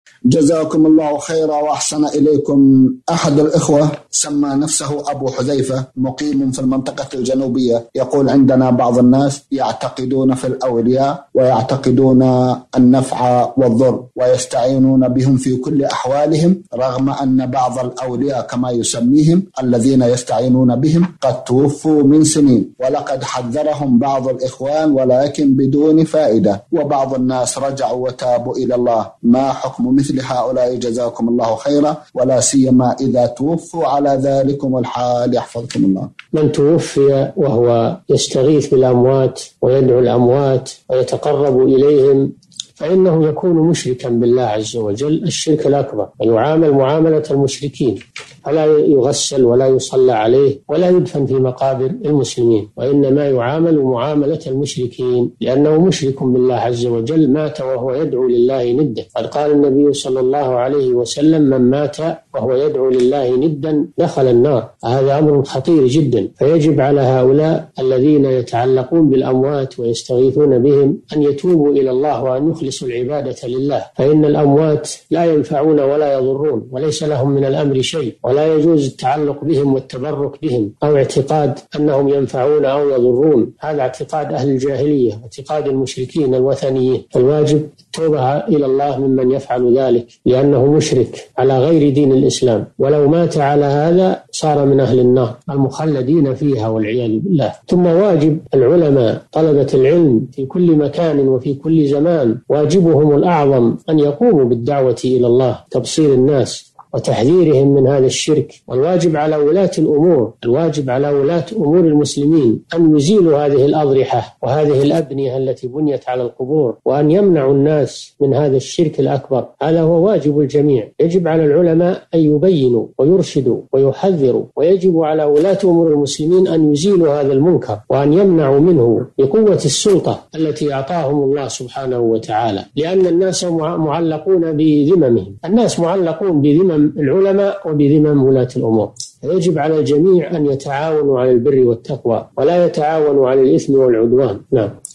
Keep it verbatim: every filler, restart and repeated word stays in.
جزاكم الله خيرا وأحسن إليكم. أحد الإخوة سمى نفسه أبو حذيفة، مقيم في المنطقة الجنوبية، يقول: عندنا بعض الناس يعتقدون في الأولياء ويعتقدون النفع والضر ويستعينون بهم في كل أحوالهم، رغم أن بعض الأولياء كما يسميهم الذين يستعينون بهم قد توفوا من سنين، ولقد حذرهم بعض الإخوان ولكن بدون فائدة، وبعض الناس رجعوا وتابوا إلى الله. ما حكم مثل هؤلاء جزاكم الله خيرا، ولا سيما إذا توفوا على ذلكم الحال يحفظكم الله؟ من توفي وهو يستغيث بالأموات ويدعو الأموات ويتقرب إليهم فإنه يكون مشركا بالله عز وجل الشرك الأكبر، ويعامل معاملة المشركين، فلا يغسل ولا يصلى عليه ولا يدفن في مقابر المسلمين، وإنما يعامل معاملة المشركين لأنه مشرك بالله عز وجل، مات وهو يدعو لله ندا. قد قال النبي صلى الله عليه وسلم: من مات وهو يدعو لله ندا دخل النار. هذا أمر خطير جدا، فيجب على هؤلاء الذين يتعلقون بالأموات ويستغيثون بهم أن يتوبوا إلى الله وأن يخلصوا العبادة لله، فإن الأموات لا ينفعون ولا يضرون وليس لهم من الأمر شيء، ولا يجوز التعلق بهم والتبرك بهم أو اعتقاد أنهم ينفعون أو يضرون. هذا اعتقاد أهل الجاهلية، اعتقاد المشركين الوثنيين. فالواجب التوبة إلى الله ممن يفعل ذلك لأنه مشرك على غير دين الإسلام، ولو مات على هذا صار من أهل النار المخلدين فيها والعياذ بالله. ثم واجب العلماء طلبة العلم في كل مكان وفي كل زمان، واجبهم الأعظم أن يقوموا بالدعوة إلى الله، تبصير الناس وتحذيرهم من هذا الشرك. والواجب على ولاة الأمور الواجب على ولاة أمور المسلمين أن يزيلوا هذه الأضرحة وهذه الأبنية التي بنيت على القبور، وأن يمنعوا الناس من هذا الشرك الأكبر. هذا هو واجب الجميع. يجب على العلماء أن يبينوا ويرشدوا ويحذروا، ويجب على ولاة أمور المسلمين أن يزيلوا هذا المنكر وأن يمنعوا منه بقوة السلطة التي أعطاهم الله سبحانه وتعالى، لأن الناس معلقون بذممهم، الناس معلقون بذمم العلماء وبذمم ولاة الأمور. يجب على الجميع أن يتعاونوا على البر والتقوى ولا يتعاونوا على الإثم والعدوان. نعم.